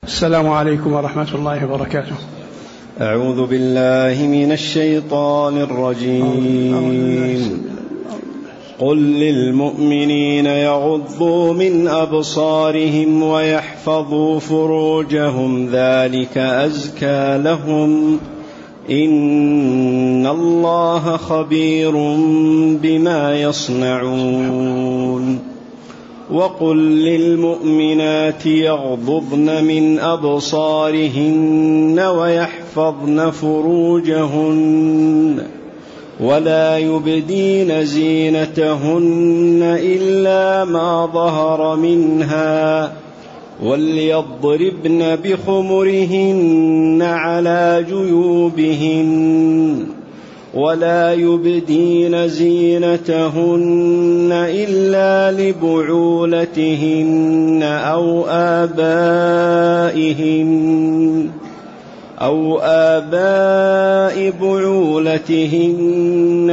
السلام عليكم ورحمة الله وبركاته. أعوذ بالله من الشيطان الرجيم. قل للمؤمنين يغضوا من أبصارهم ويحفظوا فروجهم ذلك أزكى لهم إن الله خبير بما يصنعون. وقل للمؤمنات يغضضن من أبصارهن ويحفظن فروجهن ولا يبدين زينتهن إلا ما ظهر منها وليضربن بخمرهن على جيوبهن ولا يبدين زينتهن إلا لبعولتهن أو آباء بعولتهن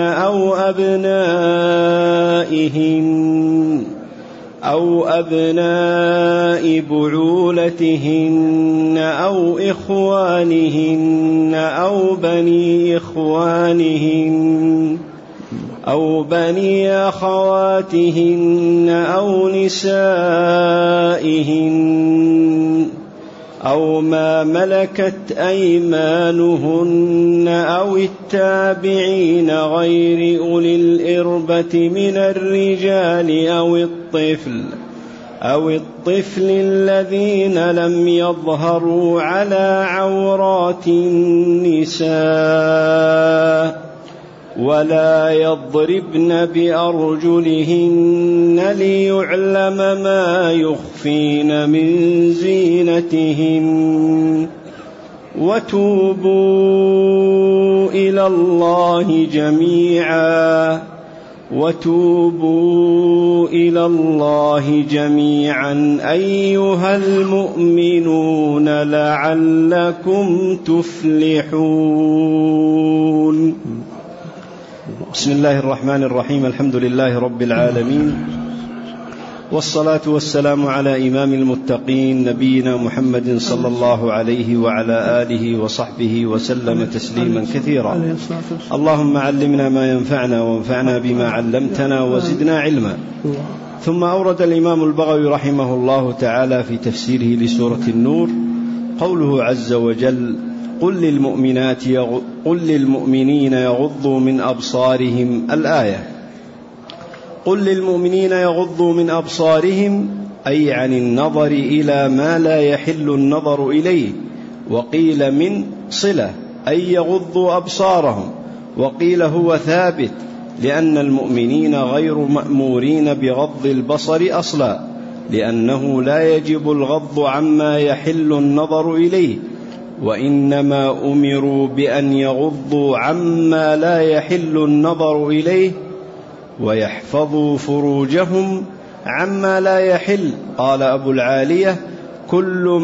أو أبناء بعولتهن أو إخوانهن أو بني أخواتهن أو نسائهن أو ما ملكت أيمانهن أو التابعين غير أولي الإربة من الرجال أو الطفل الذين لم يظهروا على عورات النساء ولا يضربن بأرجلهن ليعلم ما يخفين من زينتهن. وتوبوا إلى الله جميعا أيها المؤمنون لعلكم تفلحون. بسم الله الرحمن الرحيم. الحمد لله رب العالمين، والصلاة والسلام على إمام المتقين نبينا محمد صلى الله عليه وعلى آله وصحبه وسلم تسليما كثيرا. اللهم علمنا ما ينفعنا وانفعنا بما علمتنا وزدنا علما. ثم أورد الإمام البغوي رحمه الله تعالى في تفسيره لسورة النور قوله عز وجل: قل للمؤمنين يغضوا من أبصارهم. الآية. قل للمؤمنين يغضوا من أبصارهم أي عن النظر إلى ما لا يحل النظر إليه، وقيل من صلة أي يغضوا أبصارهم، وقيل هو ثابت لأن المؤمنين غير مأمورين بغض البصر أصلا، لأنه لا يجب الغض عما يحل النظر إليه، وإنما أمروا بأن يغضوا عما لا يحل النظر إليه ويحفظوا فروجهم عما لا يحل. قال أبو العالية: كل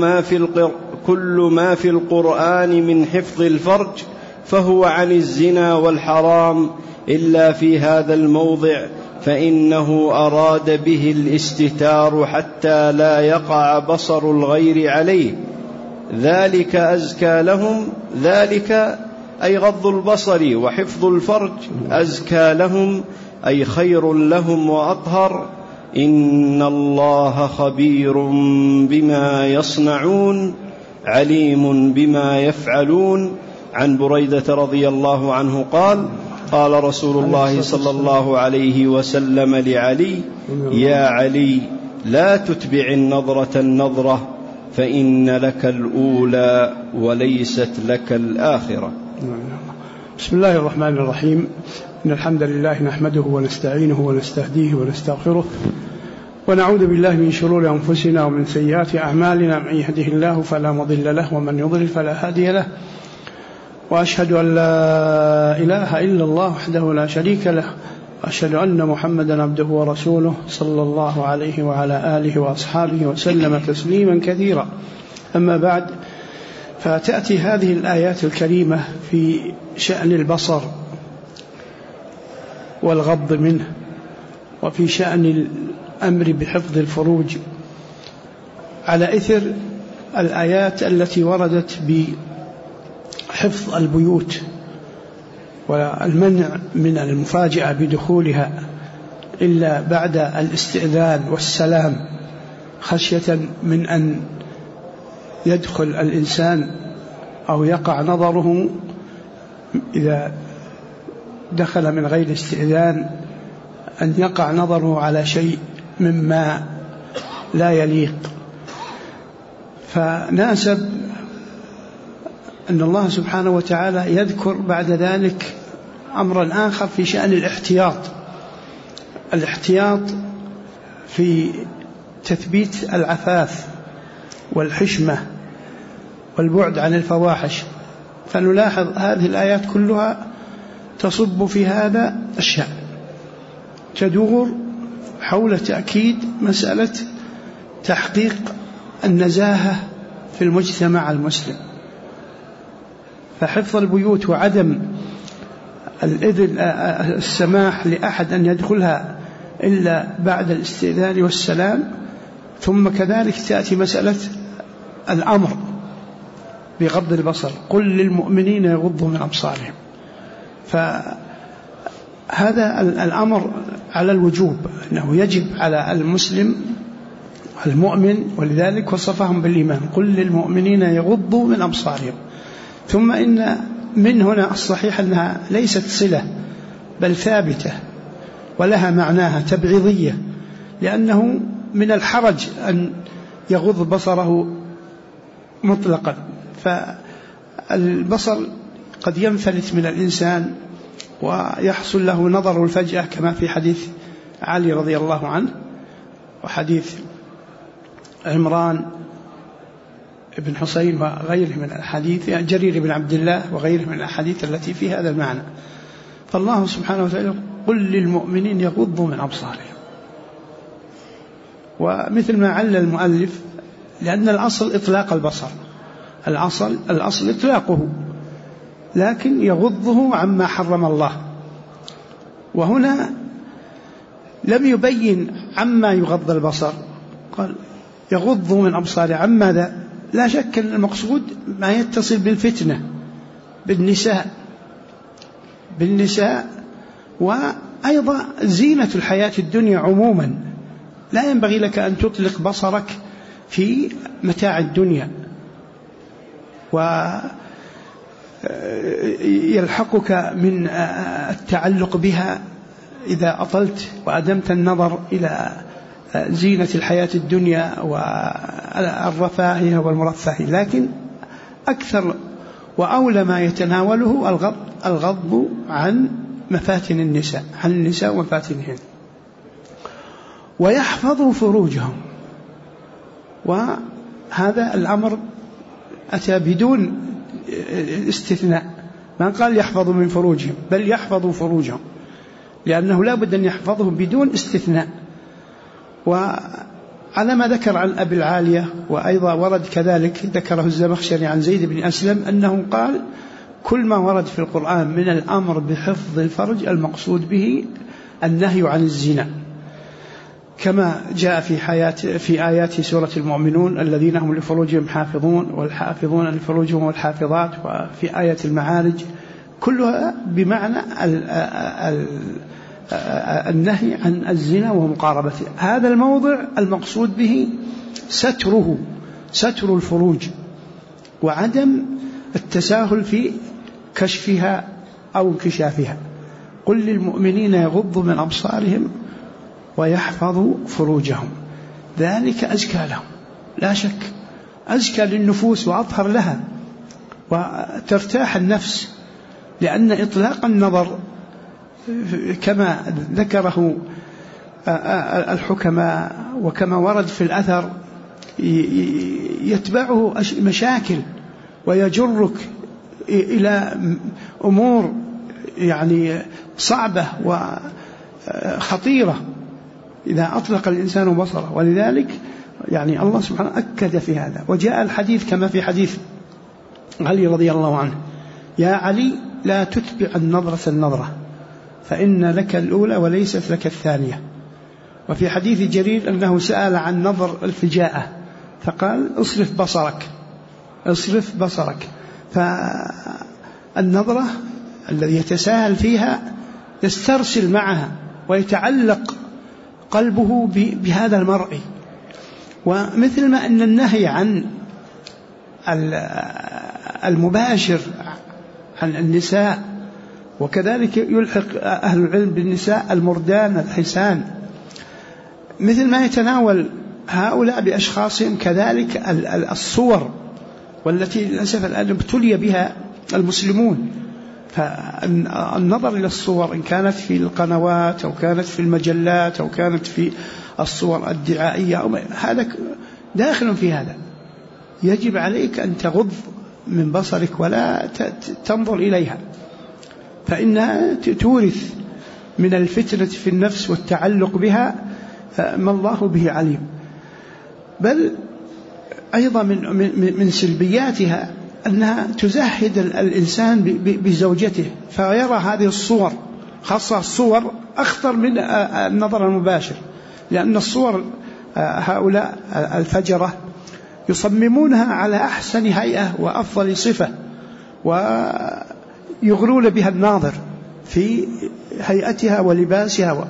ما في القرآن من حفظ الفرج فهو عن الزنا والحرام إلا في هذا الموضع، فإنه أراد به الاستتار حتى لا يقع بصر الغير عليه. ذلك أزكى لهم، ذلك أي غض البصر وحفظ الفرج، أزكى لهم أي خير لهم وأطهر. إن الله خبير بما يصنعون عليم بما يفعلون. عن بريدة رضي الله عنه قال: قال رسول الله صلى الله عليه وسلم لعلي: يا علي، لا تتبع النظرة النظرة، فإن لك الأولى وليست لك الآخرة. بسم الله الرحمن الرحيم. إن الحمد لله نحمده ونستعينه ونستهديه ونستغفره، ونعوذ بالله من شرور أنفسنا ومن سيئات أعمالنا. من يهده الله فلا مضل له، ومن يضلل فلا هادي له. وأشهد أن لا إله إلا الله وحده لا شريك له، وأشهد أن محمدا عبده ورسوله صلى الله عليه وعلى آله وأصحابه وسلم تسليما كثيرا. أما بعد، فتأتي هذه الآيات الكريمة في شأن البصر والغض منه، وفي شأن الأمر بحفظ الفروج، على إثر الآيات التي وردت بحفظ البيوت والمنع من المفاجأة بدخولها إلا بعد الاستئذان والسلام، خشية من أن يدخل الإنسان أو يقع نظره إذا دخل من غير استئذان أن يقع نظره على شيء مما لا يليق. فناسب أن الله سبحانه وتعالى يذكر بعد ذلك أمرا آخر في شأن الاحتياط في تثبيت العفاف والحشمة والبعد عن الفواحش. فنلاحظ هذه الآيات كلها تصب في هذا الشأن، تدور حول تأكيد مسألة تحقيق النزاهة في المجتمع المسلم. فحفظ البيوت وعدم السماح لأحد أن يدخلها إلا بعد الاستئذان والسلام. ثم كذلك تأتي مسألة الأمر بغض البصر، قل للمؤمنين يغضوا من أبصارهم. فهذا الأمر على الوجوب، أنه يجب على المسلم المؤمن، ولذلك وصفهم بالإيمان، قل للمؤمنين يغضوا من أبصارهم. ثم إن من هنا الصحيح أنها ليست صلة بل ثابتة ولها معناها تبعيضية، لأنه من الحرج أن يغض بصره مطلقا، فالبصر قد ينفلت من الإنسان ويحصل له نظر الفجأة، كما في حديث علي رضي الله عنه وحديث عمران بن حسين وغيره من الحديث، جرير بن عبد الله وغيره من الحديث التي في هذا المعنى. فالله سبحانه وتعالى قل للمؤمنين يغضوا من أبصارهم. ومثل ما علّ المؤلف، لأن الأصل إطلاق البصر، الأصل إطلاقه، لكن يغضه عما حرم الله. وهنا لم يبين عما يغض البصر، قال يغضوا من أبصاره عن ماذا؟ لا شك أن المقصود ما يتصل بالفتنة، بالنساء وأيضا زينة الحياة الدنيا عموما. لا ينبغي لك أن تطلق بصرك في متاع الدنيا ويلحقك من التعلق بها إذا أطلت وأدمت النظر إلى زينة الحياة الدنيا والرفاهية والمرفهين. لكن أكثر وأولى ما يتناوله الغض عن مفاتن النساء، عن النساء ومفاتنهن، ويحفظوا فروجهم. وهذا الأمر أتى بدون استثناء، ما قال يحفظوا من فروجهم، بل يحفظوا فروجهم، لأنه لا بد أن يحفظهم بدون استثناء. وعلى ما ذكر عن أبي العالية، وأيضا ورد كذلك ذكره الزمخشري عن زيد بن أسلم أنه قال كل ما ورد في القرآن من الأمر بحفظ الفرج المقصود به النهي عن الزنا، كما جاء في آيات سورة المؤمنون الذين هم لفروجهم حافظون والحافظون لفروجهم والحافظات، وفي آية المعارج، كلها بمعنى النهي عن الزنا ومقاربته. هذا الموضع المقصود به ستر الفروج وعدم التساهل في كشفها أو انكشافها. قل للمؤمنين يغضوا من أبصارهم ويحفظوا فروجهم، ذلك أزكى لهم، لا شك أزكى للنفوس وأطهر لها وترتاح النفس، لأن إطلاق النظر كما ذكره الحكماء وكما ورد في الأثر يتبعه مشاكل ويجرك إلى أمور يعني صعبة وخطيرة إذا أطلق الإنسان بصره. ولذلك يعني الله سبحانه أكد في هذا. وجاء الحديث كما في حديث علي رضي الله عنه: يا علي لا تتبع النظرة فإن لك الأولى وليست لك الثانية. وفي حديث جرير أنه سأل عن نظر الفجاءة فقال اصرف بصرك. فالنظرة الذي يتساهل فيها يسترسل معها ويتعلق قلبه بهذا المرء. ومثل ما أن النهي عن المباشر عن النساء، وكذلك يلحق أهل العلم بالنساء المردان الحسان، مثل ما يتناول هؤلاء بأشخاصهم كذلك الصور، والتي للأسف الآن ابتلي بها المسلمون. فالنظر إلى الصور إن كانت في القنوات أو كانت في المجلات أو كانت في الصور الدعائية هذا داخل في هذا. يجب عليك أن تغض من بصرك ولا تنظر إليها، فإنها تورث من الفتنة في النفس والتعلق بها ما الله به عليم. بل أيضا من سلبياتها أنها تزهد الإنسان بزوجته، فيرى هذه الصور، خاصة الصور أخطر من النظر المباشر، لأن الصور هؤلاء الفجرة يصممونها على أحسن هيئة وأفضل صفة، ويغرون بها الناظر في هيئتها ولباسها،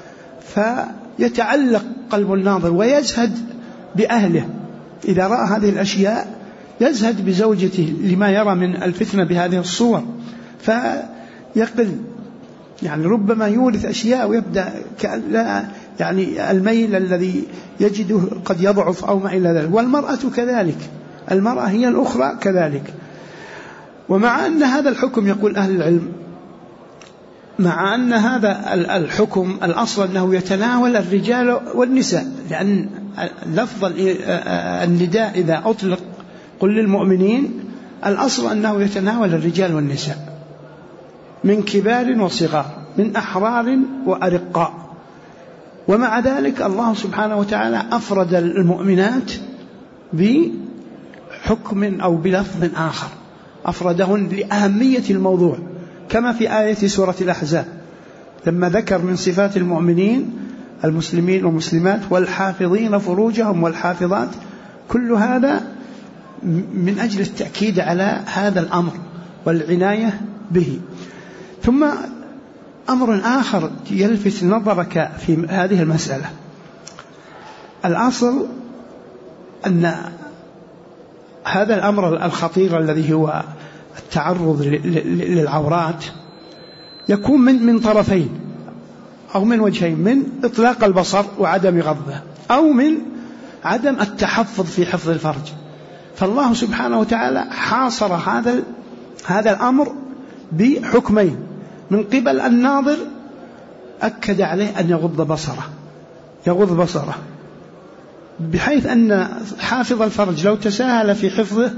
فيتعلق قلب الناظر ويزهد بأهله. إذا رأى هذه الأشياء يزهد بزوجته لما يرى من الفتنة بهذه الصور، فيقل، يعني ربما يورث أشياء ويبدأ يعني الميل الذي يجده قد يضعف أو ما إلى ذلك. والمرأة كذلك، المرأة هي الأخرى كذلك. ومع أن هذا الحكم، يقول أهل العلم، مع أن هذا الحكم الأصل أنه يتناول الرجال والنساء، لأن لفظ النداء إذا أطلق قل للمؤمنين الأصل أنه يتناول الرجال والنساء، من كبار وصغار، من أحرار وأرقاء. ومع ذلك الله سبحانه وتعالى أفرد المؤمنات بحكم أو بلفظ آخر، أفردهن لأهمية الموضوع، كما في آية سورة الأحزاب لما ذكر من صفات المؤمنين المسلمين والمسلمات والحافظين فروجهم والحافظات. كل هذا من أجل التأكيد على هذا الأمر والعناية به. ثم أمر آخر يلفت نظرك في هذه المسألة، الأصل أن هذا الأمر الخطير الذي هو التعرض للعورات يكون من طرفين أو من وجهين: من إطلاق البصر وعدم غضه، أو من عدم التحفظ في حفظ الفرج. فالله سبحانه وتعالى حاصر هذا الأمر بحكمين: من قبل الناظر أكد عليه أن يغض بصره، بحيث أن حافظ الفرج لو تساهل في حفظه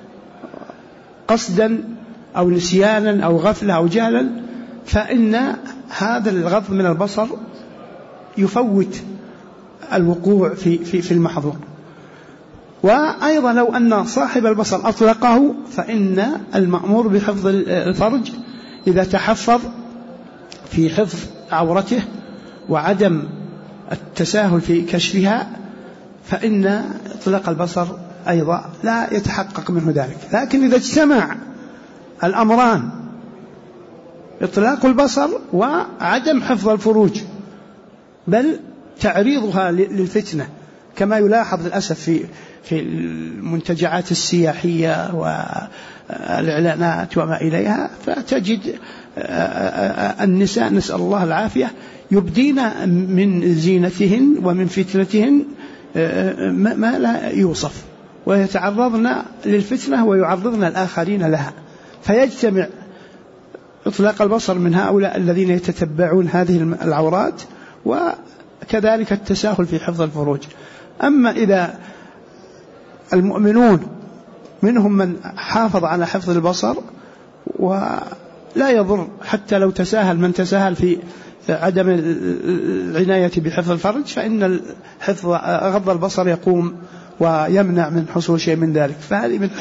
قصدا أو نسيانا أو غفلة أو جهلا، فإن هذا الغض من البصر يفوت الوقوع في المحظور. وأيضا لو أن صاحب البصر أطلقه، فإن المأمور بحفظ الفرج إذا تحفظ في حفظ عورته وعدم التساهل في كشفها، فإن إطلاق البصر أيضا لا يتحقق منه ذلك. لكن إذا اجتمع الأمران، إطلاق البصر وعدم حفظ الفروج، بل تعريضها للفتنة، كما يلاحظ للأسف في المنتجعات السياحية والإعلانات وما إليها، فتجد النساء نسأل الله العافية يبدين من زينتهن ومن فتنتهن ما لا يوصف، ويتعرضن للفتنة ويعرضن الآخرين لها، فيجتمع إطلاق البصر من هؤلاء الذين يتتبعون هذه العورات، وكذلك التساهل في حفظ الفروج. أما إذا المؤمنون منهم من حافظ على حفظ البصر ولا يضر حتى لو تساهل من تساهل في عدم العناية بحفظ الفرج، فإن غض البصر يقوم ويمنع من حصول شيء من ذلك. فهذه من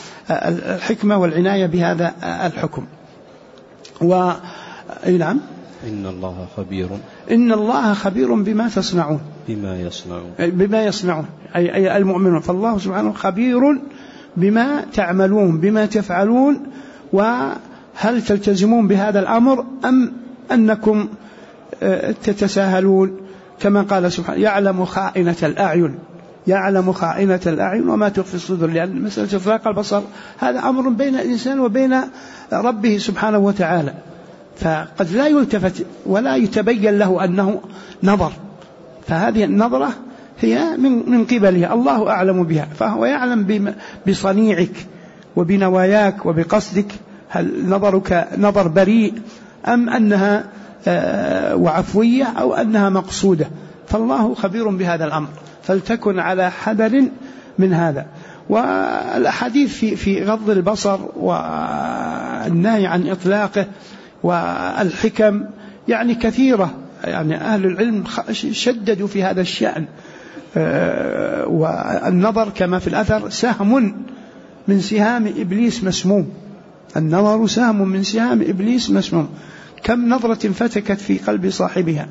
الحكمة والعناية بهذا الحكم. نعم إن الله خبير بما تصنعون بما يصنعون أي المؤمنون. فالله سبحانه خبير بما تعملون بما تفعلون، وهل تلتزمون بهذا الأمر أم أنكم تتساهلون؟ كما قال سبحانه يعلم خائنة الأعين وما تخفي الصدور، لأن مسألة إطلاق البصر هذا أمر بين الإنسان وبين ربه سبحانه وتعالى، فقد لا يلتفت ولا يتبين له أنه نظر، فهذه النظرة هي من قبله، الله أعلم بها، فهو يعلم بصنيعك وبنواياك وبقصدك، هل نظرك نظر بريء أم أنها وعفوية أو أنها مقصودة، فالله خبير بهذا الأمر، فلتكن على حذر من هذا. والأحاديث في غض البصر والنهي عن إطلاقه والحكم يعني كثيرة، يعني أهل العلم شددوا في هذا الشأن. والنظر كما في الأثر سهم من سهام إبليس مسموم، النظر سهم من سهام إبليس مسموم، كم نظرة فتكت في قلب صاحبها.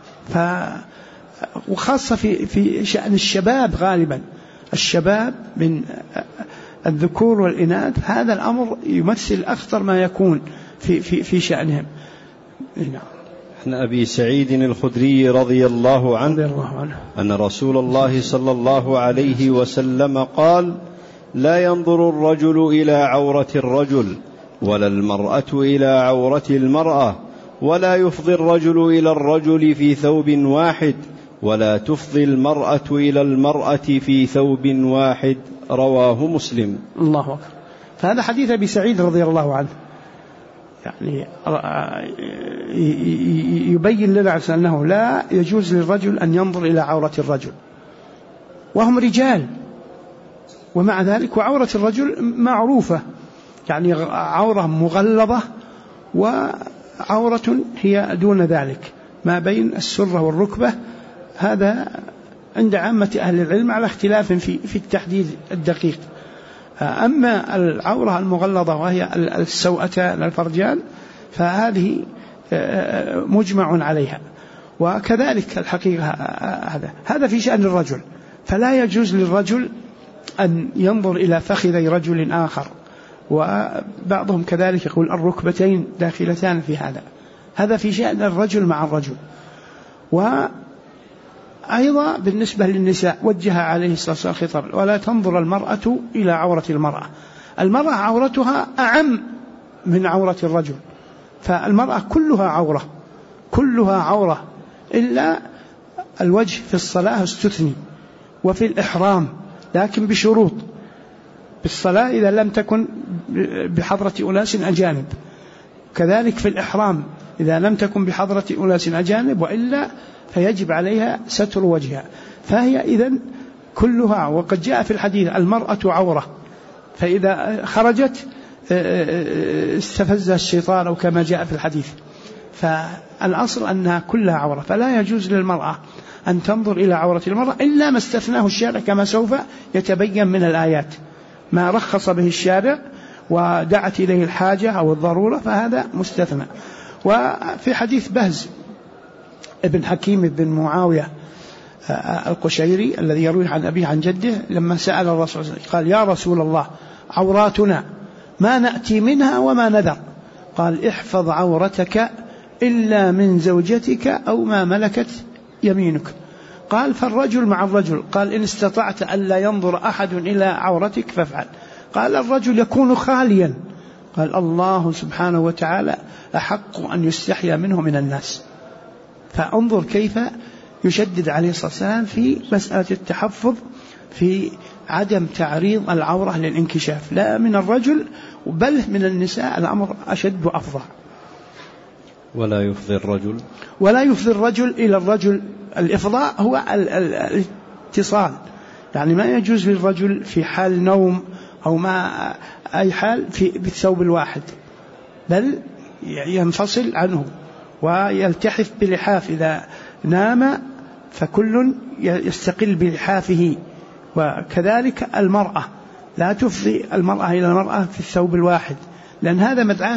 وخاصة في شأن الشباب، غالبا الشباب من الذكور والإناث هذا الأمر يمثل أخطر ما يكون في شأنهم. عن أبي سعيد الخدري رضي الله عنه أن رسول الله صلى الله عليه وسلم قال: لا ينظر الرجل إلى عورة الرجل ولا المرأة إلى عورة المرأة، ولا يفضي الرجل إلى الرجل في ثوب واحد، ولا تفضي المرأة إلى المرأة في ثوب واحد. رواه مسلم. الله أكبر. فهذا حديث أبي سعيد رضي الله عنه يعني يبين لنا أنه لا يجوز للرجل أن ينظر إلى عورة الرجل، وهم رجال، ومع ذلك وعورة الرجل معروفة، يعني عورة مغلظة وعورة هي دون ذلك ما بين السرة والركبة، هذا عند عامة أهل العلم على اختلاف في التحديد الدقيق. أما العورة المغلظة وهي السوأتان الفرجان فهذه مجمع عليها، وكذلك الحقيقة هذا في شأن الرجل، فلا يجوز للرجل أن ينظر إلى فخذي رجل آخر، وبعضهم كذلك يقول الركبتين داخلتان في هذا في شأن الرجل مع الرجل. وأيضا بالنسبة للنساء وجه عليه الصلاة والسلام خطاب: ولا تنظر المرأة إلى عورة المرأة. المرأة عورتها أعم من عورة الرجل، فالمرأة كلها عورة إلا الوجه في الصلاة استثني، وفي الإحرام لكن بشروط، بالصلاة إذا لم تكن بحضرة أناس أجانب، كذلك في الإحرام إذا لم تكن بحضرة أناس أجانب، وإلا فيجب عليها ستر وجهها، فهي إذن كلها. وقد جاء في الحديث: المرأة عورة، فإذا خرجت استفزها الشيطان، أو كما جاء في الحديث. فالأصل أنها كلها عورة، فلا يجوز للمرأة أن تنظر إلى عورة المرأة إلا ما استثناه الشارع، كما سوف يتبين من الآيات، ما رخص به الشارع ودعت إليه الحاجة أو الضرورة فهذا مستثنى. وفي حديث بهز ابن حكيم بن معاوية القشيري الذي يروي عن أبيه عن جده، لما سأل الرسول قال: يا رسول الله، عوراتنا ما نأتي منها وما نذر. قال: احفظ عورتك إلا من زوجتك أو ما ملكت يمينك. قال: فالرجل مع الرجل. قال: إن استطعت ألا ينظر أحد إلى عورتك فافعل. قال: الرجل يكون خاليا. قال: الله سبحانه وتعالى أحق أن يستحيا منه من الناس. فانظر كيف يشدد عليه الصلاة والسلام في مسألة التحفظ، في عدم تعريض العورة للانكشاف، لا من الرجل بل من النساء الأمر أشد وأفظع. ولا يفضي الرجل إلى الرجل. الإفضاء هو الاتصال، يعني ما يجوز للرجل في حال نوم أو ما أي حال بالثوب الواحد، بل ينفصل عنه ويلتحف بلحاف. إذا نام فكل يستقل بلحافه. وكذلك المرأة لا تفضي المرأة إلى المرأة في الثوب الواحد، لأن هذا مدعاة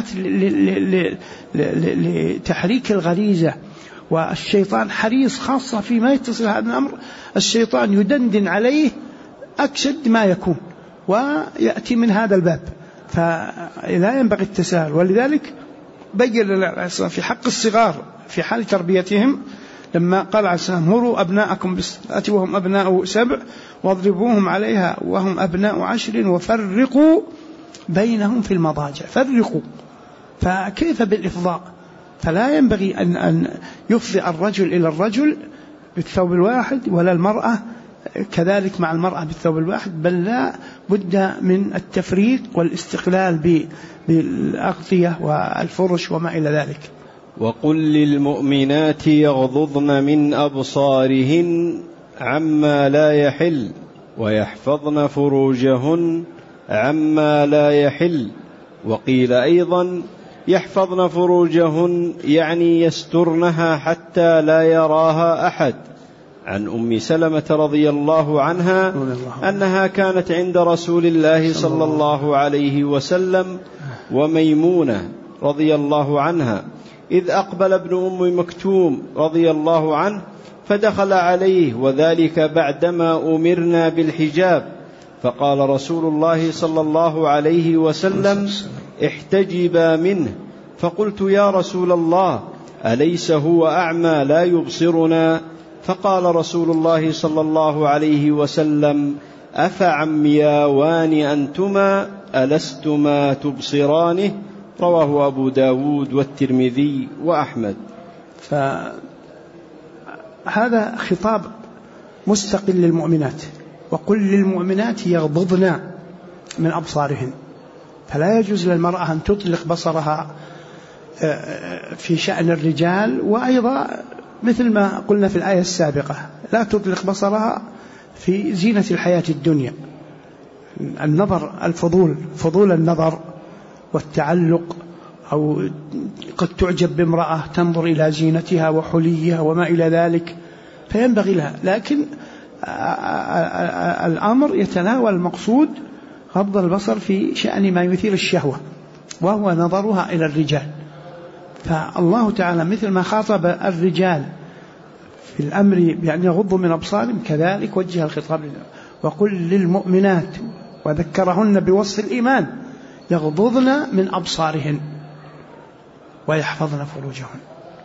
لتحريك الغريزة، والشيطان حريص خاصة فيما يتصل هذا الأمر، الشيطان يدندن عليه أكشد ما يكون ويأتي من هذا الباب، فلا ينبغي التساهل. ولذلك بين في حق الصغار في حال تربيتهم لما قال عليه السلام: مروا أبناءكم بالصلاة وهم أبناء 7 واضربوهم عليها وهم أبناء 10 وفرقوا بينهم في المضاجع. فرقوا، فكيف بالإفضاء؟ فلا ينبغي أن يفضي الرجل إلى الرجل بالثوب الواحد، ولا المرأة كذلك مع المرأة بالثوب الواحد، بل لا بد من التفريق والاستقلال بالأغطية والفرش وما إلى ذلك. وقل للمؤمنات يغضضن من أبصارهن عما لا يحل ويحفظن فروجهن عما لا يحل. وقيل أيضا يحفظن فروجهن يعني يسترنها حتى لا يراها أحد. عن أم سلمة رضي الله عنها أنها كانت عند رسول الله صلى الله عليه وسلم وميمونة رضي الله عنها إذ أقبل ابن أم مكتوم رضي الله عنه فدخل عليه، وذلك بعدما أمرنا بالحجاب، فقال رسول الله صلى الله عليه وسلم: احتجبا منه. فقلت: يا رسول الله، أليس هو أعمى لا يبصرنا؟ فقال رسول الله صلى الله عليه وسلم: أفعمياوان أنتما ألستما تبصرانه؟ رواه أبو داود والترمذي وأحمد. فهذا خطاب مستقل للمؤمنات. وقل للمؤمنات يغضضن من أبصارهن، فلا يجوز للمرأة أن تطلق بصرها في شأن الرجال، وأيضا مثل ما قلنا في الآية السابقة لا تطلق بصرها في زينة الحياة الدنيا. النظر فضول النظر والتعلق، أو قد تعجب بامرأة تنظر إلى زينتها وحليها وما إلى ذلك، فينبغي لها، لكن الأمر يتناول المقصود غض البصر في شأن ما يثير الشهوة، وهو نظرها إلى الرجال. فالله تعالى مثل ما خاطب الرجال في الأمر بأن يغضوا من أبصارهم، كذلك وجه الخطاب لله: وقل للمؤمنات، وذكرهن بوصف الإيمان: يغضضن من أبصارهن ويحفظن فروجهن.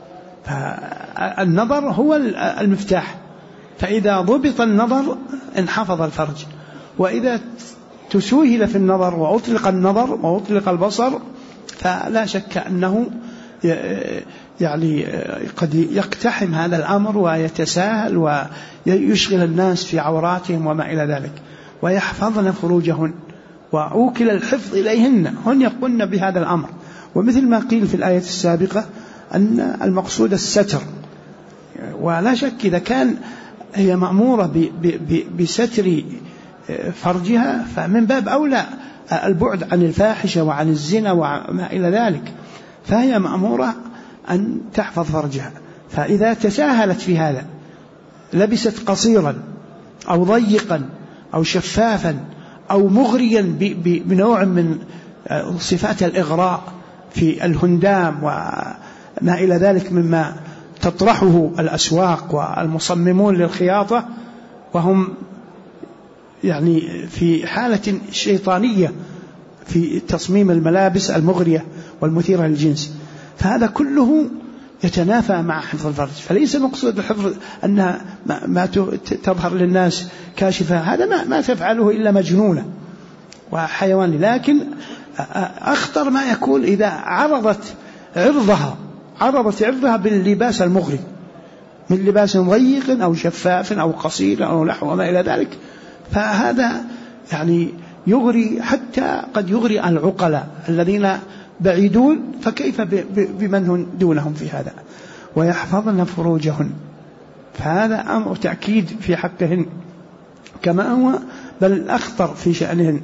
فالنظر هو المفتاح، فإذا ضبط النظر انحفظ الفرج، وإذا تسوهل في النظر وأطلق النظر وأطلق البصر فلا شك أنه يعني قد يقتحم هذا الأمر ويتساهل ويشغل الناس في عوراتهم وما إلى ذلك. ويحفظن فروجهن، وأوكل الحفظ إليهن، هن يقولن بهذا الأمر. ومثل ما قيل في الآية السابقة أن المقصود الستر، ولا شك إذا كان هي مأمورة بستر فرجها فمن باب أولى البعد عن الفاحشة وعن الزنا وما إلى ذلك، فهي مأمورة أن تحفظ فرجها. فإذا تساهلت في هذا، لبست قصيرا أو ضيقا أو شفافا أو مغريا بنوع من صفات الإغراء في الهندام وما إلى ذلك مما تطرحه الأسواق والمصممون للخياطة، وهم يعني في حالة شيطانية في تصميم الملابس المغرية والمثيرة للجنس، فهذا كله يتنافى مع حفظ الفرج. فليس مقصود الحفظ أنها ما تظهر للناس كاشفة، هذا ما تفعله إلا مجنونة وحيوان. لكن أخطر ما يكون إذا عرضت عرضها باللباس المغري، من لباس ضيق أو شفاف أو قصير أو نحو ما إلى ذلك، فهذا يعني يغري، حتى قد يغري العقلاء الذين بعيدون، فكيف بمن هم دونهم في هذا. ويحفظن فروجهن، فهذا أمر تأكيد في حقهن كما هو، بل الأخطر في شأنهن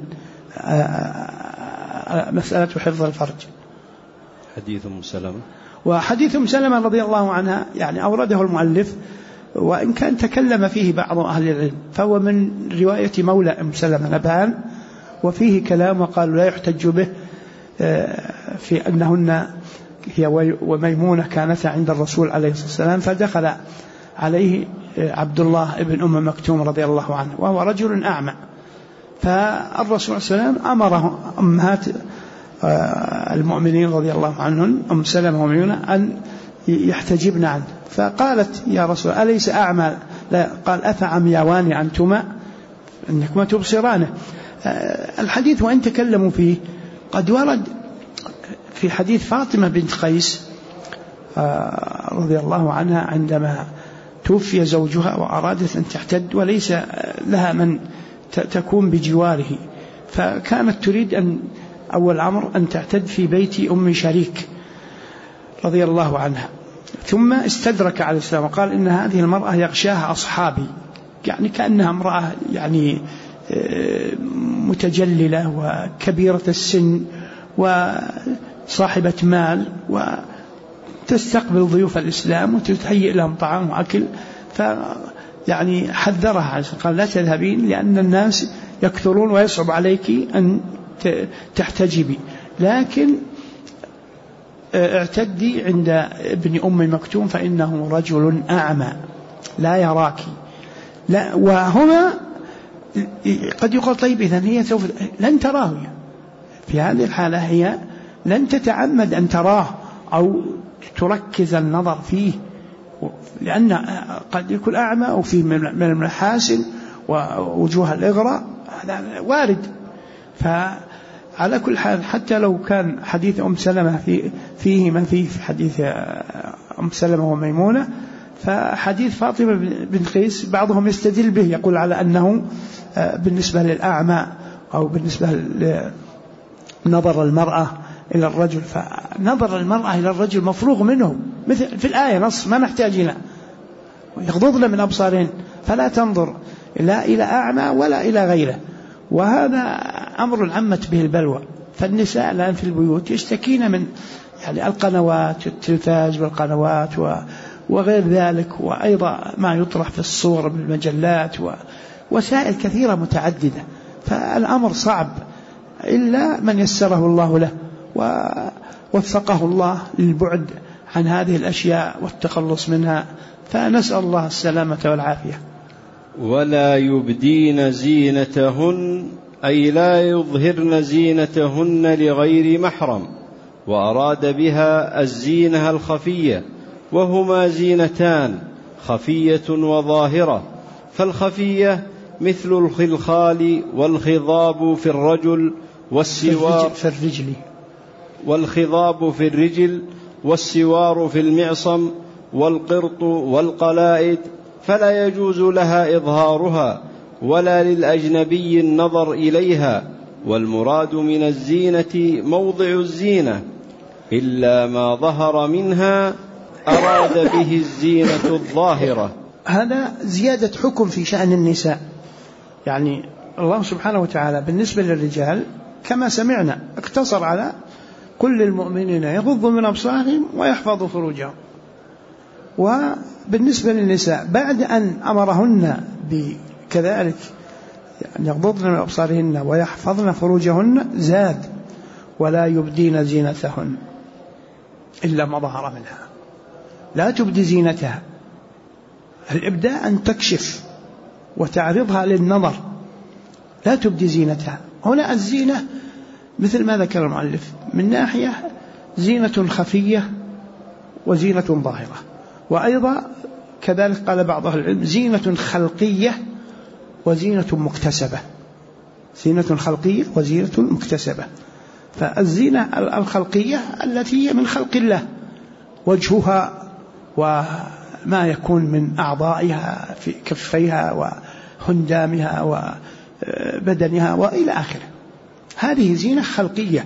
مسألة حفظ الفرج. حديث أم سلمة، وحديث أم سلمة رضي الله عنها يعني أورده المؤلف، وإن كان تكلم فيه بعض أهل العلم، فهو من رواية مولى أم سلمة نبهان، وفيه كلام وقالوا لا يحتج به في أنهن هي وميمونة كانتا عند الرسول عليه الصلاة والسلام، فدخل عليه عبد الله ابن أم مكتوم رضي الله عنه وهو رجل أعمى، فالرسول صلى الله عليه وسلم أمره أمهات المؤمنين رضي الله عنهن أم سلمة وميمونة أن يحتجبن عنه، فقالت يا رسول أليس أعمى؟ لا، قال أفعمياوان أنتما أنكما تبصرانه. الحديث وإن تكلموا فيه قد ورد في حديث فاطمة بنت قيس رضي الله عنها عندما توفي زوجها وأرادت أن تحتد وليس لها من تكون بجواره، فكانت تريد أن أول أمر أن تعتد في بيت أم شريك رضي الله عنها، ثم استدرك عليه السلام وقال إن هذه المرأة يغشاها أصحابي، يعني كأنها امرأة يعني متجللة وكبيرة السن وصاحبة مال وتستقبل ضيوف الإسلام وتتهيئ لهم طعام وأكل، فيعني حذرها قال لا تذهبين لأن الناس يكثرون ويصعب عليك أن تحتجبي، لكن اعتدي عند ابن أم مكتوم فإنه رجل أعمى لا يراك. لا، وهنا قد يقول طيب إذن هي سوف لن تراه، في هذه الحالة هي لن تتعمد أن تراه أو تركز النظر فيه، لأن قد يكون أعمى وفيه من المحاسن ووجوه الإغراء هذا وارد. فعلى كل حال حتى لو كان حديث أم سلمة فيه ما فيه في حديث أم سلمة وميمونة، فحديث فاطمة بن قيس بعضهم يستدل به يقول على أنه بالنسبة للأعمى أو بالنسبة لنظر المرأة إلى الرجل، فنظر المرأة إلى الرجل مفروغ منه، مثل في الآية نص ما نحتاج إلى يغضضن من أبصارهن فلا تنظر لا إلى أعمى ولا إلى غيره. وهذا أمر عمت به البلوى، فالنساء الآن في البيوت يشتكين من يعني القنوات التلفاز والقنوات وغير ذلك، وأيضا ما يطرح في الصور بالمجلات ووسائل كثيرة متعددة، فالأمر صعب إلا من يسره الله له ووفقه الله للبعد عن هذه الأشياء والتخلص منها، فنسأل الله السلامة والعافية. ولا يبدين زينتهن أي لا يظهرن زينتهن لغير محرم، وأراد بها الزينة الخفية، وهما زينتان خفية وظاهرة، فالخفية مثل الخلخال والخضاب في الرجل والسوار في الرجل، والخضاب في الرجل والسوار في المعصم والقرط والقلائد، فلا يجوز لها إظهارها ولا للأجنبي النظر إليها، والمراد من الزينة موضع الزينة، إلا ما ظهر منها أراد به الزينة الظاهرة. هذا زيادة حكم في شأن النساء، يعني الله سبحانه وتعالى بالنسبة للرجال كما سمعنا اقتصر على كل المؤمنين يغضوا من أبصارهم ويحفظوا فروجهم، وبالنسبة للنساء بعد أن أمرهن بكذلك يعني يغضضن من أبصارهن ويحفظن فروجهن زاد ولا يبدين زينتهن إلا ما ظهر منها، لا تبدي زينتها. الإبداء أن تكشف وتعرضها للنظر، لا تبدي زينتها. هنا الزينة مثل ما ذكر المؤلف من ناحية زينة خفية وزينة ظاهرة، وأيضا كذلك قال بعض أهل العلم زينة خلقية وزينة مكتسبة، زينة خلقية وزينة مكتسبة. فالزينة الخلقية التي هي من خلق الله، وجهها وما يكون من أعضائها في كفيها وهندامها وبدنها وإلى آخره، هذه زينة خلقية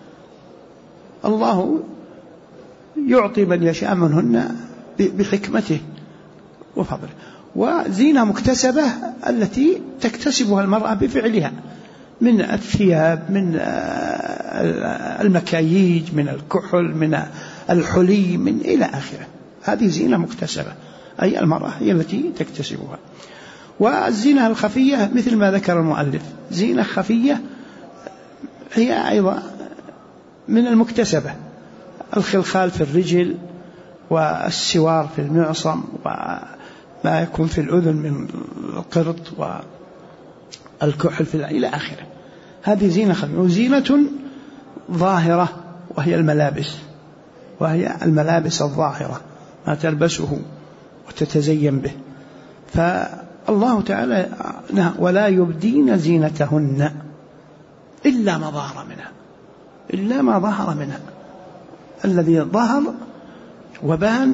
الله يعطي من يشاء منهن بحكمته وفضله. وزينة مكتسبة التي تكتسبها المرأة بفعلها من الثياب، من المكاييج، من الكحل، من الحلي، من إلى آخره، هذه زينة مكتسبة، أي المرأة هي التي تكتسبها. والزينة الخفية مثل ما ذكر المؤلف، زينة خفية هي أيضا من المكتسبة، الخلخال في الرجل والسوار في المعصم وما يكون في الأذن من القرط والكحل إلى آخره. هذه زينة خفيفة. وزينة ظاهرة وهي الملابس الظاهرة، ما تلبسه وتتزين به. فالله تعالى ولا يبدين زينتهن إلا ما ظهر منها، الذي ظهر وبان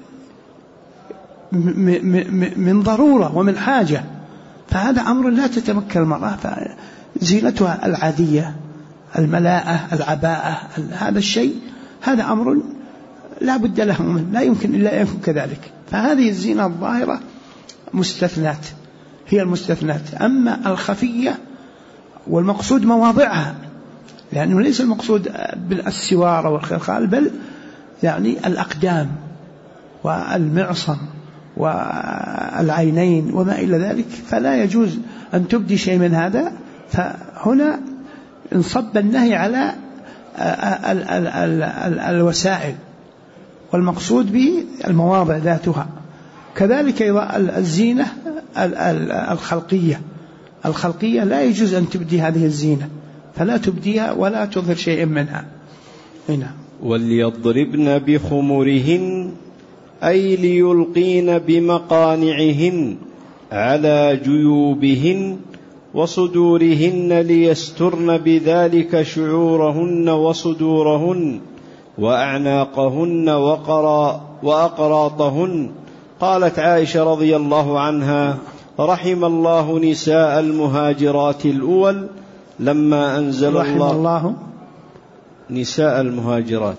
من ضرورة ومن حاجة، فهذا أمر لا تتمكن المرأة. فزينتها العادية، الملاءة، العباءة، هذا الشيء، هذا أمر لا بد له منه، لا يمكن إلا يكون كذلك. فهذه الزينة الظاهرة مستثنات، هي المستثنات. أما الخفية والمقصود مواضعها، لأنه ليس المقصود بالسوار والخلخال، بل يعني الأقدام والمعصم والعينين وما إلى ذلك، فلا يجوز أن تبدي شيء من هذا. فهنا انصب النهي على الوسائل، والمقصود به المواضع ذاتها. كذلك أيضا الزينة الخلقية لا يجوز أن تبدي هذه الزينة، فلا تبديها ولا تظهر شيء منها. هنا وليضربن بخمرهن أي ليلقين بمقانعهن على جيوبهن وصدورهن ليسترن بذلك شعورهن وصدورهن وأعناقهن وأقراطهن. قالت عائشة رضي الله عنها: رحم الله نساء المهاجرات الأول لما أنزل الله نساء المهاجرات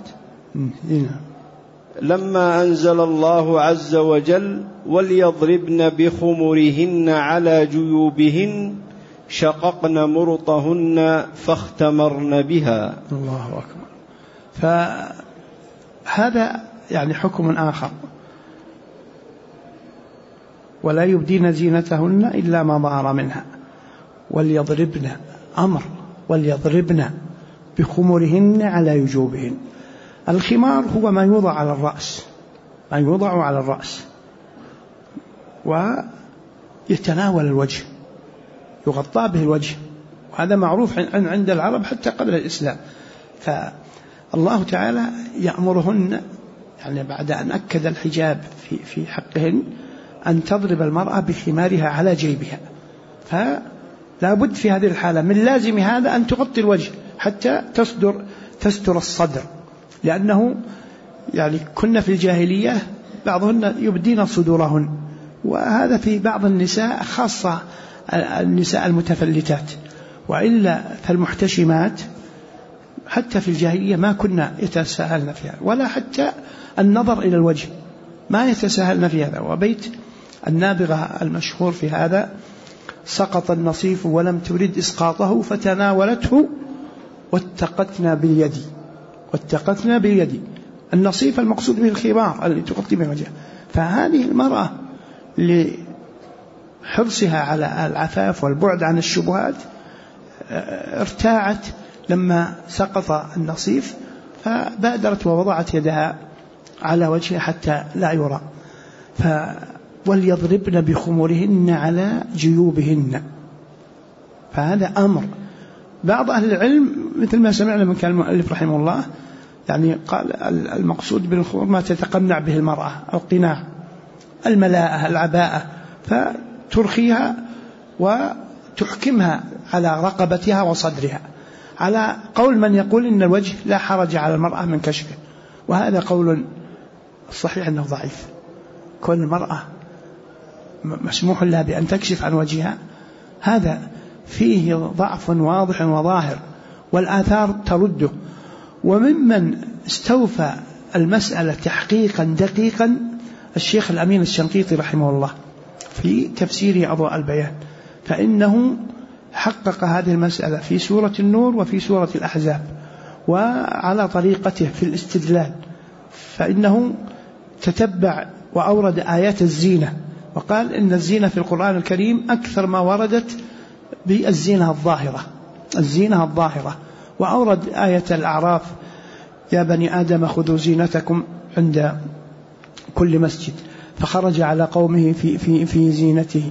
لما أنزل الله عز وجل: وليضربن بخمرهن على جيوبهن شققن مرطهن فاختمرن بها. الله أكبر. فهذا يعني حكم آخر. ولا يبدين زينتهن إلا ما ظهر منها. وليضربن أمر، وليضربن بخمرهن على جيوبهن. الخمار هو ما يوضع على الرأس، ويتناول الوجه، يغطى به الوجه، وهذا معروف عند العرب حتى قبل الإسلام. فالله تعالى يأمرهن يعني بعد أن أكد الحجاب في حقهن أن تضرب المرأة بخمارها على جيبها. فلا بد في هذه الحالة من لازم هذا أن تغطي الوجه حتى تستر الصدر، لأنه يعني كنا في الجاهلية بعضهن يبدين صدورهن، وهذا في بعض النساء خاصة النساء المتفلتات، وإلا فالمحتشمات حتى في الجاهلية ما كنا يتساهلن فيها، ولا حتى النظر إلى الوجه ما يتساهلن في هذا. وبيت النابغة المشهور في هذا: سقط النصيف ولم ترد إسقاطه فتناولته واتقتنا باليد. النصيف المقصود به الخمار الذي تغطي به وجهها. فهذه المرأة لحرصها على العفاف والبعد عن الشبهات ارتاعت لما سقط النصيف، فبادرت ووضعت يدها على وجهها حتى لا يرى. وليضربن بخمرهن على جيوبهن. فهذا أمر. بعض أهل العلم مثل ما سمعنا من كلام المؤلف رحمه الله يعني قال المقصود بالخمر ما تتقنع به المرأة، القناع، الملاءة، العباءة، فترخيها وتحكمها على رقبتها وصدرها، على قول من يقول إن الوجه لا حرج على المرأة من كشفه، وهذا قول صحيح أنه ضعيف. كون المرأة مسموح لها بأن تكشف عن وجهها هذا فيه ضعف واضح وظاهر، والآثار ترده. وممن استوفى المسألة تحقيقا دقيقا الشيخ الأمين الشنقيطي رحمه الله في تفسيره أضواء البيان، فإنه حقق هذه المسألة في سورة النور وفي سورة الأحزاب، وعلى طريقته في الاستدلال، فإنه تتبع وأورد آيات الزينة، وقال إن الزينة في القرآن الكريم أكثر ما وردت بالزينة الظاهرة، وأورد آية الأعراف: يا بني آدم خذوا زينتكم عند كل مسجد. فخرج على قومه في زينته،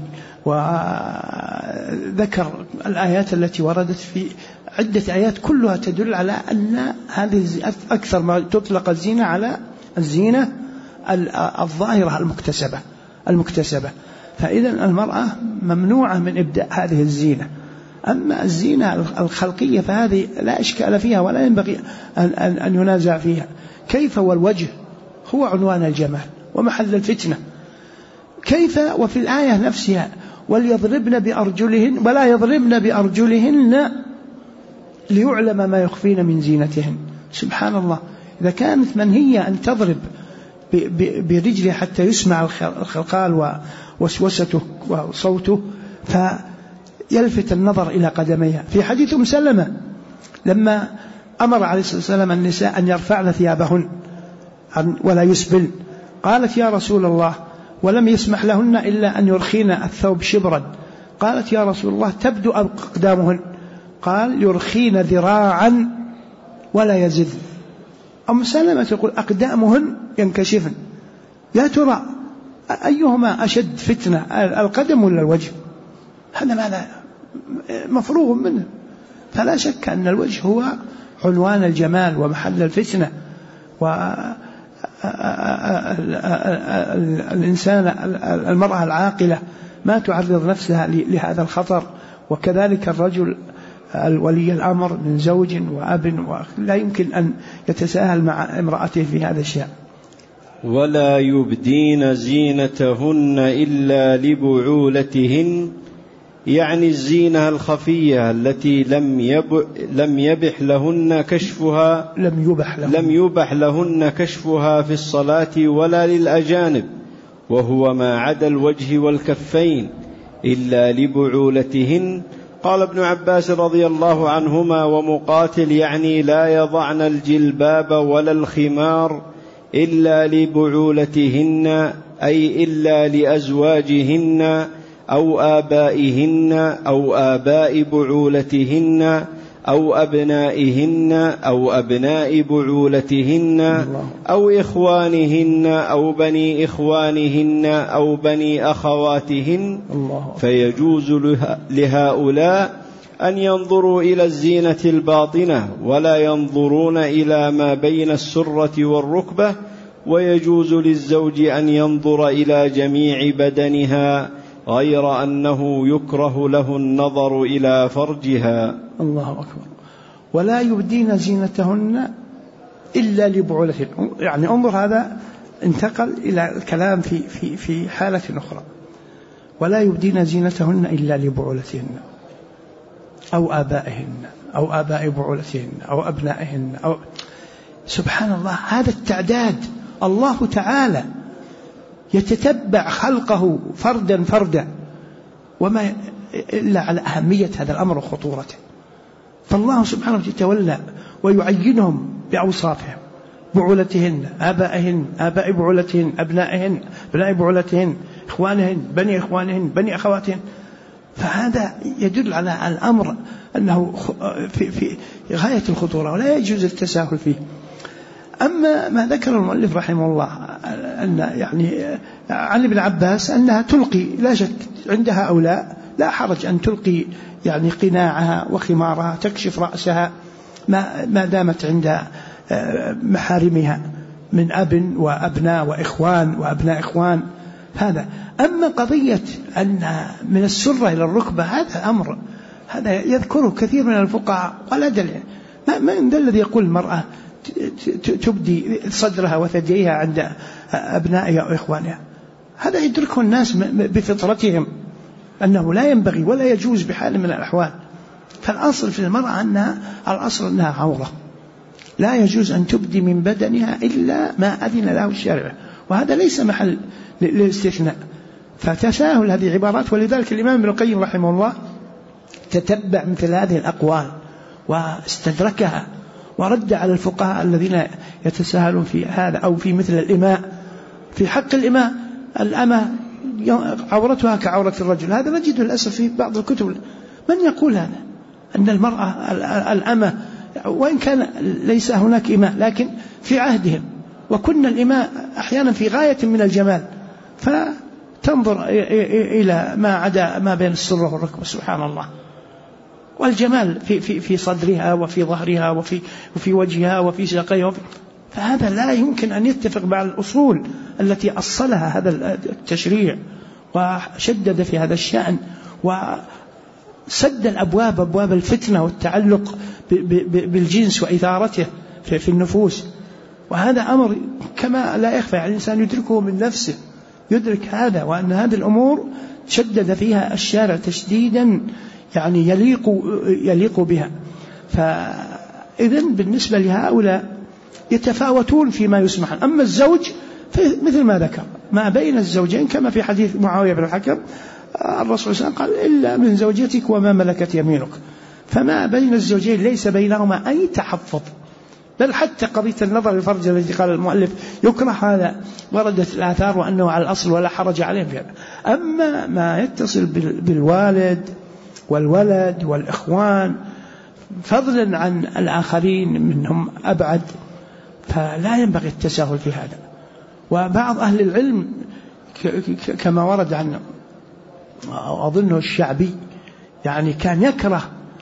وذكر الآيات التي وردت في عدة آيات كلها تدل على أن هذه أكثر ما تطلق الزينة على الزينة الظاهرة المكتسبة. فإذا المرأة ممنوعة من إبداء هذه الزينة. أما الزينة الخلقية فهذه لا إشكال فيها ولا ينبغي أن ينازع فيها. كيف والوجه هو عنوان الجمال ومحل الفتنة؟ كيف وفي الآية نفسها: وليضربن بأرجلهن ولا يضربن بأرجلهن ليعلم ما يخفين من زينتهن. سبحان الله، إذا كانت منهية أن تضرب برجله حتى يسمع الخلقال ووسوسته وصوته، فيلفت النظر إلى قدميها. في حديث أم سلمة لما أمر عليه الصلاة والسلام النساء أن يرفعن ثيابهن ولا يسبل، قالت: يا رسول الله، ولم يسمح لهن إلا أن يرخين الثوب شبرا. قالت: يا رسول الله، تبدو أقدامهن. قال: يرخين ذراعا ولا يزدن. أم سلمة تقول: أقدامهن ينكشفن. يا ترى أيهما أشد فتنة، القدم ولا الوجه؟ هذا ما مفروغ منه. فلا شك أن الوجه هو عنوان الجمال ومحل الفتنة، والإنسان المرأة العاقلة ما تعرض نفسها لهذا الخطر. وكذلك الرجل الولي الأمر من زوج وأب لا يمكن أن يتساهل مع امرأته في هذا الشيء. ولا يبدين زينتهن إلا لبعولتهن، يعني الزينة الخفية التي لم يبح لهن كشفها في الصلاة ولا للأجانب، وهو ما عدا الوجه والكفين، إلا لبعولتهن. قال ابن عباس رضي الله عنهما ومقاتل: يعني لا يضعن الجلباب ولا الخمار إلا لبعولتهن، أي إلا لأزواجهن أو آبائهن أو آباء بعولتهن أو أبنائهن أو أبناء بعولتهن أو إخوانهن أو بني إخوانهن أو بني أخواتهن. فيجوز لهؤلاء أن ينظروا إلى الزينة الباطنة ولا ينظرون إلى ما بين السرة والركبة، ويجوز للزوج أن ينظر إلى جميع بدنها، غير أنه يكره له النظر إلى فرجها. الله أكبر. ولا يبدين زينتهن إلا لبعولتهن، يعني انظر، هذا انتقل إلى الكلام في حالة أخرى. ولا يبدين زينتهن إلا لبعولتهن أو آبائهن أو آباء بعولتهن أو أبنائهن أو سبحان الله، هذا التعداد. الله تعالى يتتبع خلقه فردا فردا، وما إلا على أهمية هذا الأمر وخطورته. فالله سبحانه يتولى ويعينهم بأوصافهم: بعولتهن، آبائهن، آباء بعولتهن، أبنائهن، أبناء بعولتهن، إخوانهن، بني إخوانهن، بني أخواتهن. فهذا يدل على الأمر أنه في غاية الخطورة ولا يجوز التساهل فيه. أما ما ذكر المؤلف رحمه الله أن يعني عن ابن عباس أنها تلقي، لا شك عند هؤلاء لا حرج أن تلقي يعني قناعها وخمارها، تكشف رأسها ما دامت عند محارمها من أب وأبناء وإخوان وأبناء إخوان. هذا. أما قضية أن من السرة إلى الركبة، هذا أمر هذا يذكره كثير من الفقهاء ولا دليل. ما الذي يقول المرأة تبدي صدرها وثديها عند أبنائها وإخوانها؟ هذا يدركه الناس بفطرتهم أنه لا ينبغي ولا يجوز بحال من الأحوال. فالأصل في المرأة الأصل أنها عورة، لا يجوز أن تبدي من بدنها إلا ما أذن له الشارع، وهذا ليس محل للاستثناء. فتساهل هذه عبارات، ولذلك الإمام ابن القيم رحمه الله تتبع مثل هذه الأقوال واستدركها ورد على الفقهاء الذين يتساهلون في هذا، أو في مثل الإماء. في حق الإماء الأمة عورتها كعورة الرجل، هذا نجده للأسف في بعض الكتب. من يقول هذا؟ أن المرأة الأمة وإن كان ليس هناك إماء لكن في عهدهم، وكنا الإماء أحيانا في غاية من الجمال، فتنظر إلى ما عدا ما بين السرة والركبة سبحان الله، والجمال في صدرها وفي ظهرها وفي وجهها وفي ساقيها، فهذا لا يمكن أن يتفق مع الأصول التي أصلها هذا التشريع وشدد في هذا الشأن، وسد الأبواب، أبواب الفتنة والتعلق بالجنس وإثارته في النفوس. وهذا أمر كما لا يخفى على الإنسان يدركه من نفسه، يدرك هذا، وأن هذه الأمور شدد فيها الشارع تشديدا يعني يليق بها. فإذن بالنسبة لهؤلاء يتفاوتون فيما يسمح. أما الزوج مثل ما ذكر ما بين الزوجين كما في حديث معاوية بن الحكم الرسول صلى الله عليه وسلم قال إلا من زوجتك وما ملكت يمينك، فما بين الزوجين ليس بينهما أي تحفظ، بل حتى قضية النظر للفرج الذي قال المؤلف يكره، هذا وردت الآثار وأنه على الأصل ولا حرج عليهم في هذا. أما ما يتصل بالوالد والولد والإخوان فضلا عن الآخرين منهم أبعد، فلا ينبغي التساهل في هذا. وبعض أهل العلم كما ورد عنه أظنه الشعبي يعني كان يكره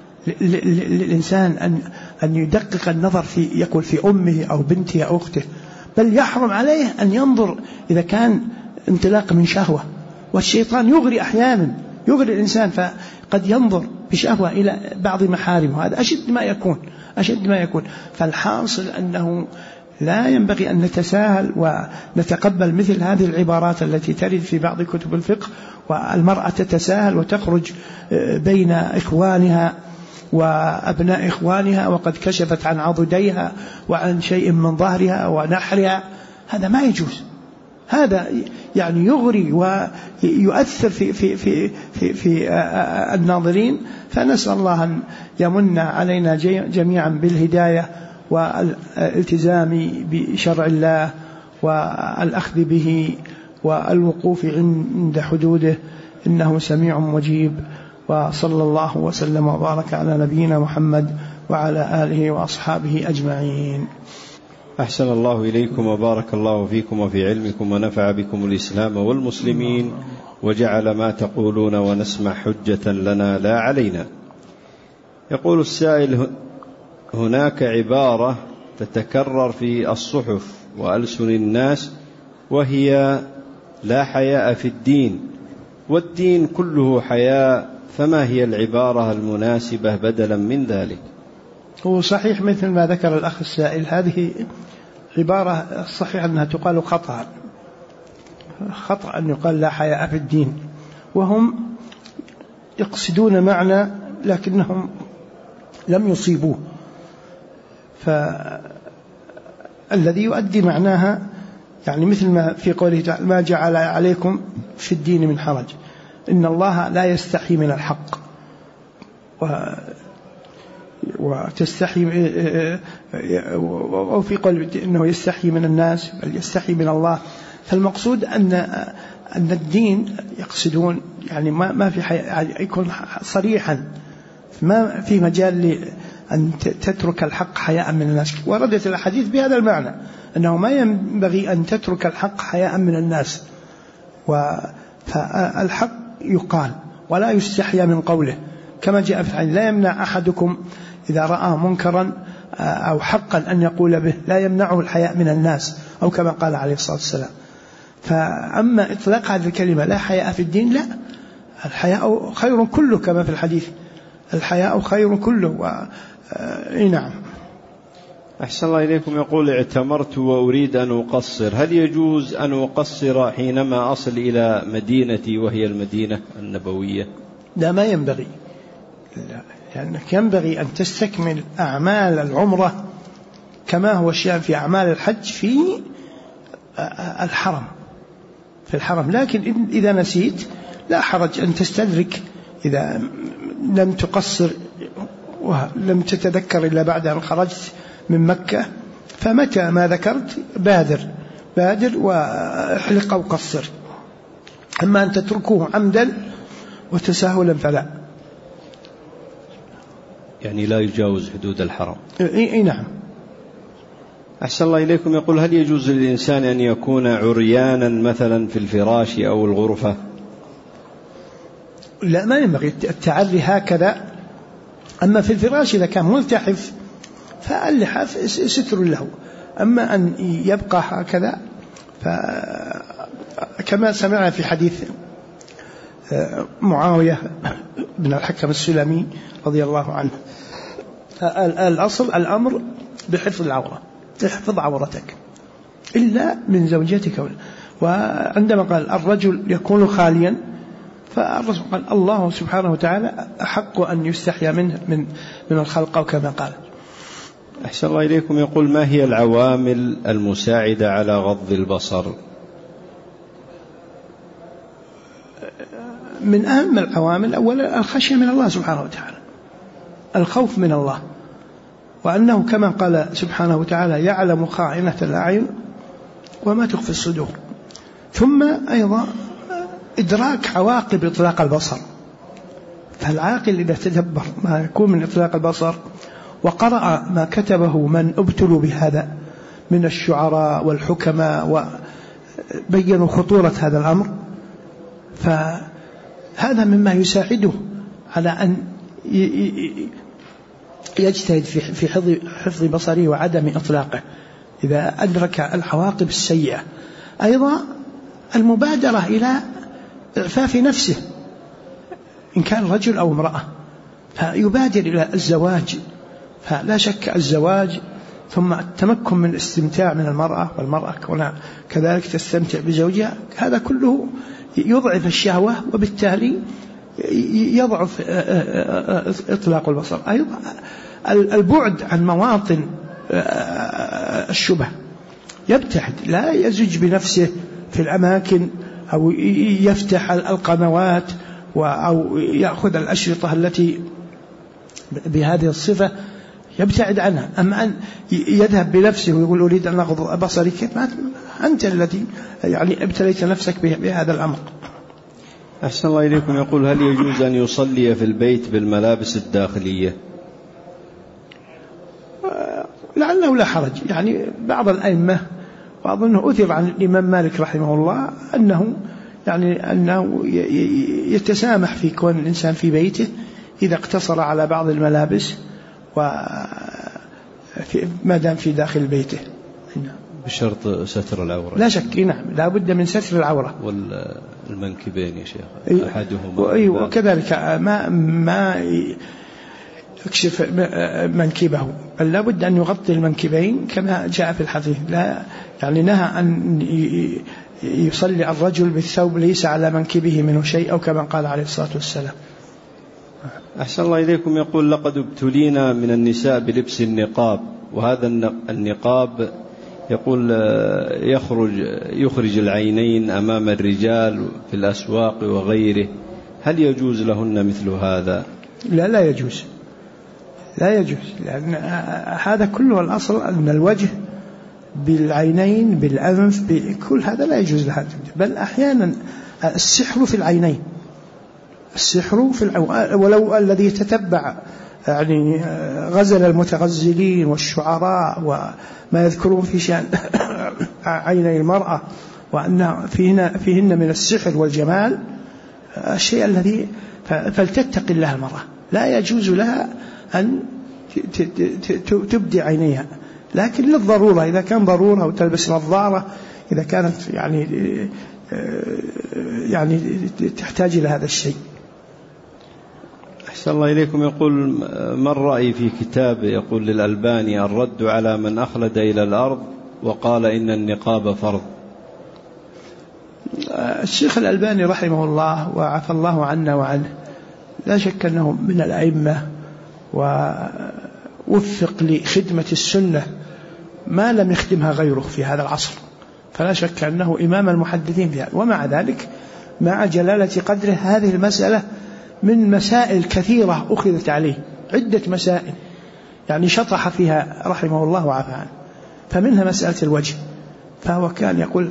للإنسان أن يدقق النظر يقول في أمه أو بنته أو أخته، بل يحرم عليه أن ينظر إذا كان انطلاق من شهوة، والشيطان يغري أحيانا، يغري الإنسان فقد ينظر بشهوة إلى بعض محارمه، هذا أشد ما يكون. فالحاصل أنه لا ينبغي أن نتساهل ونتقبل مثل هذه العبارات التي ترد في بعض كتب الفقه، والمرأة تتساهل وتخرج بين إخوانها وأبناء إخوانها وقد كشفت عن عضديها وعن شيء من ظهرها ونحرها، هذا ما يجوز، هذا يعني يغري ويؤثر في الناظرين. فنسأل الله أن يمن علينا جميعا بالهداية والالتزام بشرع الله والأخذ به والوقوف عند حدوده، إنه سميع مجيب. وصلى الله وسلم وبارك على نبينا محمد وعلى آله وأصحابه أجمعين. أحسن الله إليكم وبارك الله فيكم وفي علمكم ونفع بكم الإسلام والمسلمين، وجعل ما تقولون ونسمع حجة لنا لا علينا. يقول السائل: هناك عبارة تتكرر في الصحف وألسن الناس وهي لا حياء في الدين، والدين كله حياء، فما هي العبارة المناسبة بدلا من ذلك؟ هو صحيح مثل ما ذكر الأخ السائل، هذه عبارة صحيح أنها تقال خطأ أن يقال لا حياء في الدين، وهم يقصدون معنى لكنهم لم يصيبوه، فالذي يؤدي معناها يعني مثل ما في قوله تعالى: ما جعل عليكم في الدين من حرج، إن الله لا يستحي من الحق وتستحي، أو في قول إنه يستحي من الناس بل يستحي من الله. فالمقصود أن الدين يقصدون يعني ما في يكون صريحا، ما في مجال أن تترك الحق حياء من الناس. وردت الحديث بهذا المعنى أنه ما ينبغي أن تترك الحق حياء من الناس، فالحق يقال ولا يستحيا من قوله، كما جاء في الحديث: لا يمنع أحدكم إذا رأى منكرا أو حقا أن يقول به، لا يمنعه الحياء من الناس، أو كما قال عليه الصلاة والسلام. فأما إطلاق هذه الكلمة لا حياء في الدين، لا، الحياء خير كله كما في الحديث، الحياء خير كله. نعم. أحسن الله إليكم. يقول: اعتمرت وأريد أن أقصر، هل يجوز أن أقصر حينما أصل إلى مدينتي وهي المدينة النبوية؟ لا، ما ينبغي، لأنك ينبغي أن تستكمل أعمال العمرة كما هو الشأن في أعمال الحج في الحرم، لكن إذا نسيت لا حرج أن تستدرك، إذا لم تقصر ولم تتذكر إلا بعد أن خرجت من مكة، فمتى ما ذكرت بادر واحلق أو قصر. أما أن تتركوه عمدا وتساهلا فلا. يعني لا يجاوز حدود الحرم. إيه نعم. أحسن الله إليكم. يقول هل يجوز للإنسان أن يكون عريانا مثلا في الفراش أو الغرفة؟ لا، ما ينبغي التعري هكذا. أما في الفراش إذا كان ملتحف فاللحاف ستر له، أما أن يبقى هكذا فكما سمعنا في حديث معاوية بن الحكم السلمي رضي الله عنه، الأصل الأمر بحفظ العورة، تحفظ عورتك إلا من زوجتك. وعندما قال الرجل يكون خاليا، فالرسول قال الله سبحانه وتعالى أحق أن يستحيا منه من الخلق، أو كما قال. أحسن الله إليكم. يقول ما هي العوامل المساعدة على غض البصر؟ من أهم العوامل أولا الخشية من الله سبحانه وتعالى، الخوف من الله، وأنه كما قال سبحانه وتعالى يعلم خائنة الأعين وما تخفي الصدور. ثم أيضا إدراك عواقب إطلاق البصر، فالعاقل إذا تدبر ما يكون من إطلاق البصر وقرأ ما كتبه من ابتلوا بهذا من الشعراء والحكماء وبينوا خطورة هذا الأمر، فهذا مما يساعده على أن يجتهد في حفظ بصره وعدم إطلاقه إذا أدرك العواقب السيئة. أيضا المبادرة إلى إعفاف نفسه إن كان رجل أو امرأة، فيبادر إلى الزواج، فلا شك الزواج ثم التمكن من الاستمتاع من المرأة، والمرأة كذلك تستمتع بزوجها، هذا كله يضعف الشهوة وبالتالي يضعف إطلاق البصر. أيضا البعد عن مواطن الشبه، يبتعد، لا يزج بنفسه في الأماكن أو يفتح القنوات أو يأخذ الأشرطة التي بهذه الصفة، يبتعد عنها. أما أن يذهب بنفسه ويقول أريد أن أغض بصري، كيف؟ أنت الذي يعني ابتليت نفسك بهذا الأمر. أحسن الله إليكم. يقول هل يجوز أن يصلي في البيت بالملابس الداخلية؟ لعله لا حرج. يعني بعض الأئمة وأظنه أثر عن الإمام مالك رحمه الله أنه يتسامح في كون الإنسان في بيته إذا اقتصر على بعض الملابس ما دام في داخل بيته، بشرط ستر العورة. لا شك، نعم، لا بد من ستر العورة. والمنكبين يا شيخ أحدهما وكذلك ما يكشف منكبه، بل لا بد أن يغطي المنكبين كما جاء في الحديث. لا يعني نهى أن يصلي الرجل بالثوب ليس على منكبه منه شيء، أو كما قال عليه الصلاة والسلام. أحسن الله إليكم. يقول لقد ابتلينا من النساء بلبس النقاب، وهذا النقاب يقول يخرج العينين أمام الرجال في الأسواق وغيره، هل يجوز لهن مثل هذا؟ لا يجوز، لا يجوز، لأن هذا كله الأصل أن الوجه بالعينين بالأنف بكل هذا لا يجوز لها، بل أحيانا السحر في العينين، السحر في ولو الذي يتتبع يعني غزل المتغزلين والشعراء وما يذكرون في شأن عيني المرأة، وأن فيهن من السحر والجمال الشيء الذي فلتتق الله المرأة، لا يجوز لها أن تبدي عينيها، لكن للضرورة، إذا كان ضرورة وتلبس نظارة إذا كانت يعني تحتاج إلى هذا الشيء. أحسن الله إليكم. يقول ما الرأي في كتاب يقول للألباني الرد على من أخلد إلى الأرض وقال إن النقاب فرض؟ الشيخ الألباني رحمه الله وعفى الله عنا وعنه لا شك أنه من الأئمة ووفق لخدمة السنة ما لم يخدمها غيره في هذا العصر، فلا شك أنه إمام المحدثين فيها. ومع ذلك مع جلالة قدره هذه المسألة من مسائل كثيرة أخذت عليه، عدة مسائل يعني شطح فيها رحمه الله وعفى عنه، فمنها مسألة الوجه، فهو كان يقول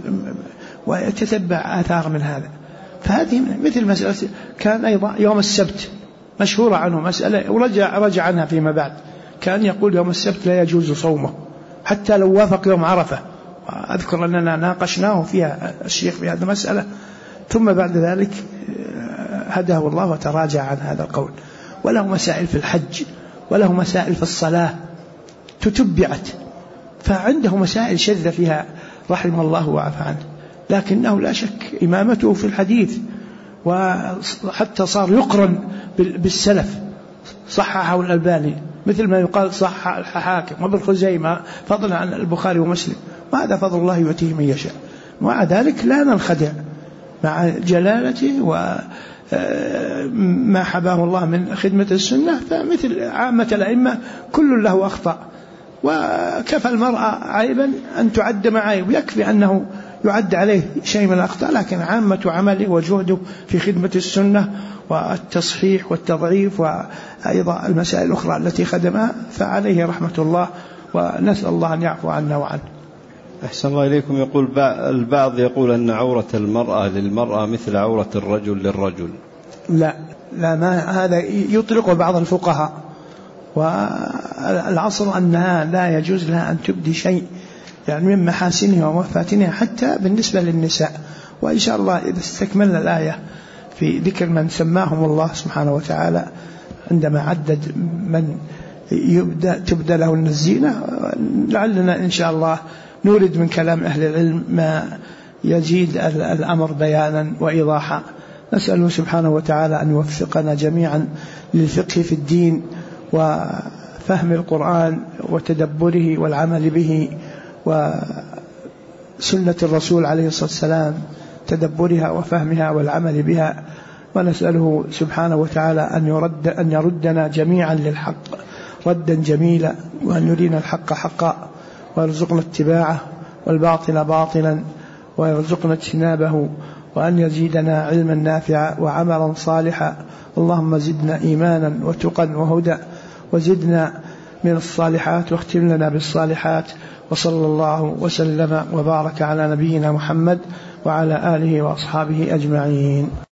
ويتتبع آثار من هذا. فهذه مثل مسألة كان أيضا يوم السبت مشهورة عنه مسألة ورجع عنها فيما بعد، كان يقول يوم السبت لا يجوز صومه حتى لو وافق يوم عرفة. أذكر أننا ناقشناه فيها الشيخ في هذه المسألة، ثم بعد ذلك هداه الله وتراجع عن هذا القول. وله مسائل في الحج، وله مسائل في الصلاة تتبعت، فعنده مسائل شذة فيها رحمه الله وعفى عنه، لكنه لا شك إمامته في الحديث، وحتى صار يقرن بالسلف، صححه الألباني مثل ما يقال صح الحاكم وابن خزيمة فضلا عن البخاري ومسلم، وهذا فضل الله يؤتيه من يشاء. ومع ذلك لا ننخدع مع جلالته وما حباه الله من خدمة السنة، فمثل عامة الأئمة كل له أخطاء، وكفى المرأة عيبا أن تعد مع عيب، يكفي أنه يعد عليه شيء من الأخطاء، لكن عامة عمله وجهده في خدمة السنة والتصحيح والتضعيف وأيضا المسائل الأخرى التي خدمها فعليه رحمة الله، ونسأل الله أن يعفو عنا وعنه. أحسن الله إليكم. يقول البعض يقول أن عورة المرأة للمرأة مثل عورة الرجل للرجل. لا ما هذا يطلق بعض الفقهاء، والعصر أنها لا يجوز لها أن تبدي شيء يعني من محاسنها ومفاتنها حتى بالنسبة للنساء. وإن شاء الله إذا استكملنا الآية في ذكر من سماهم الله سبحانه وتعالى عندما عدد من تبدأ لهن الزينة، لعلنا إن شاء الله نورد من كلام أهل العلم ما يزيد الأمر بيانا وإيضاحا. نسأله سبحانه وتعالى أن يوفقنا جميعا للفقه في الدين وفهم القرآن وتدبره والعمل به، وسنة الرسول عليه الصلاة والسلام تدبرها وفهمها والعمل بها. ونسأله سبحانه وتعالى أن يردنا جميعا للحق ردا جميلا، وأن يرينا الحق حقا ويرزقنا اتباعه والباطل باطلا ويرزقنا اجتنابه، وأن يزيدنا علما نافعا وعملا صالحا. اللهم زدنا إيمانا وتقا وهدى، وزدنا من الصالحات واختم لنا بالصالحات. وصلى الله وسلم وبارك على نبينا محمد وعلى آله وأصحابه أجمعين.